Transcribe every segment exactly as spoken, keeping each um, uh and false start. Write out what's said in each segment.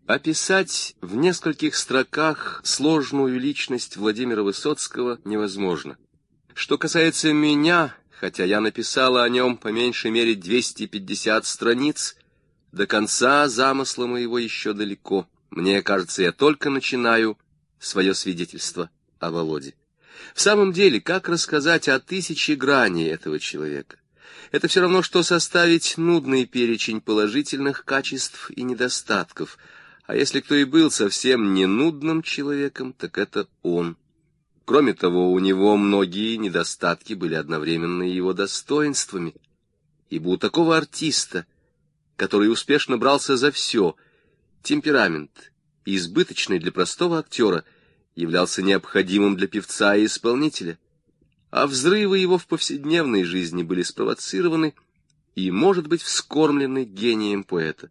Описать в нескольких строках сложную личность Владимира Высоцкого невозможно. Что касается меня, хотя я написала о нем по меньшей мере двести пятьдесят страниц, до конца замысла моего еще далеко. Мне кажется, я только начинаю свое свидетельство о Володе. В самом деле, как рассказать о тысяче граней этого человека? Это все равно, что составить нудный перечень положительных качеств и недостатков. А если кто и был совсем не нудным человеком, так это он. Кроме того, у него многие недостатки были одновременно его достоинствами. Ибо у такого артиста, который успешно брался за все, темперамент, избыточный для простого актера, являлся необходимым для певца и исполнителя, а взрывы его в повседневной жизни были спровоцированы и, может быть, вскормлены гением поэта.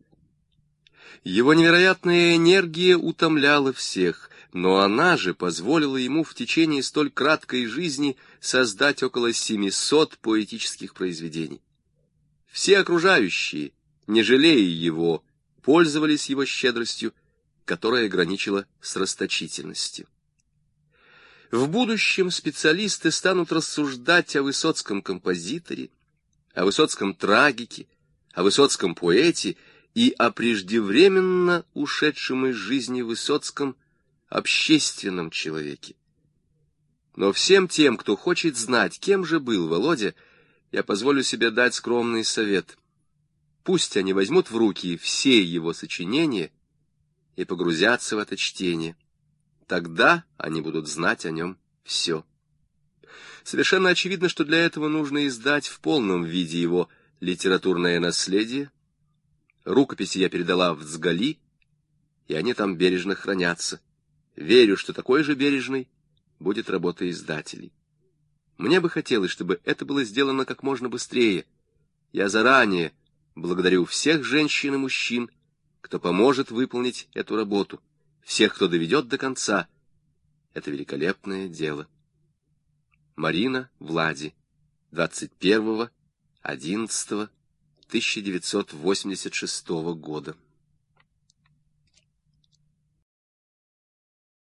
Его невероятная энергия утомляла всех, но она же позволила ему в течение столь краткой жизни создать около семисот поэтических произведений. Все окружающие, не жалея его, пользовались его щедростью, которая граничила с расточительностью. В будущем специалисты станут рассуждать о высоцком композиторе, о высоцком трагике, о высоцком поэте и о преждевременно ушедшем из жизни Высоцком общественном человеке. Но всем тем, кто хочет знать, кем же был Володя, я позволю себе дать скромный совет. Пусть они возьмут в руки все его сочинения и погрузятся в это чтение. Тогда они будут знать о нем все. Совершенно очевидно, что для этого нужно издать в полном виде его литературное наследие. Рукописи я передала в Цгали, и они там бережно хранятся. Верю, что такой же бережной будет работа издателей. Мне бы хотелось, чтобы это было сделано как можно быстрее. Я заранее благодарю всех женщин и мужчин, кто поможет выполнить эту работу, всех, кто доведет до конца это великолепное дело. Марина Влади, двадцать первого одиннадцатого тысяча девятьсот восемьдесят шестого года.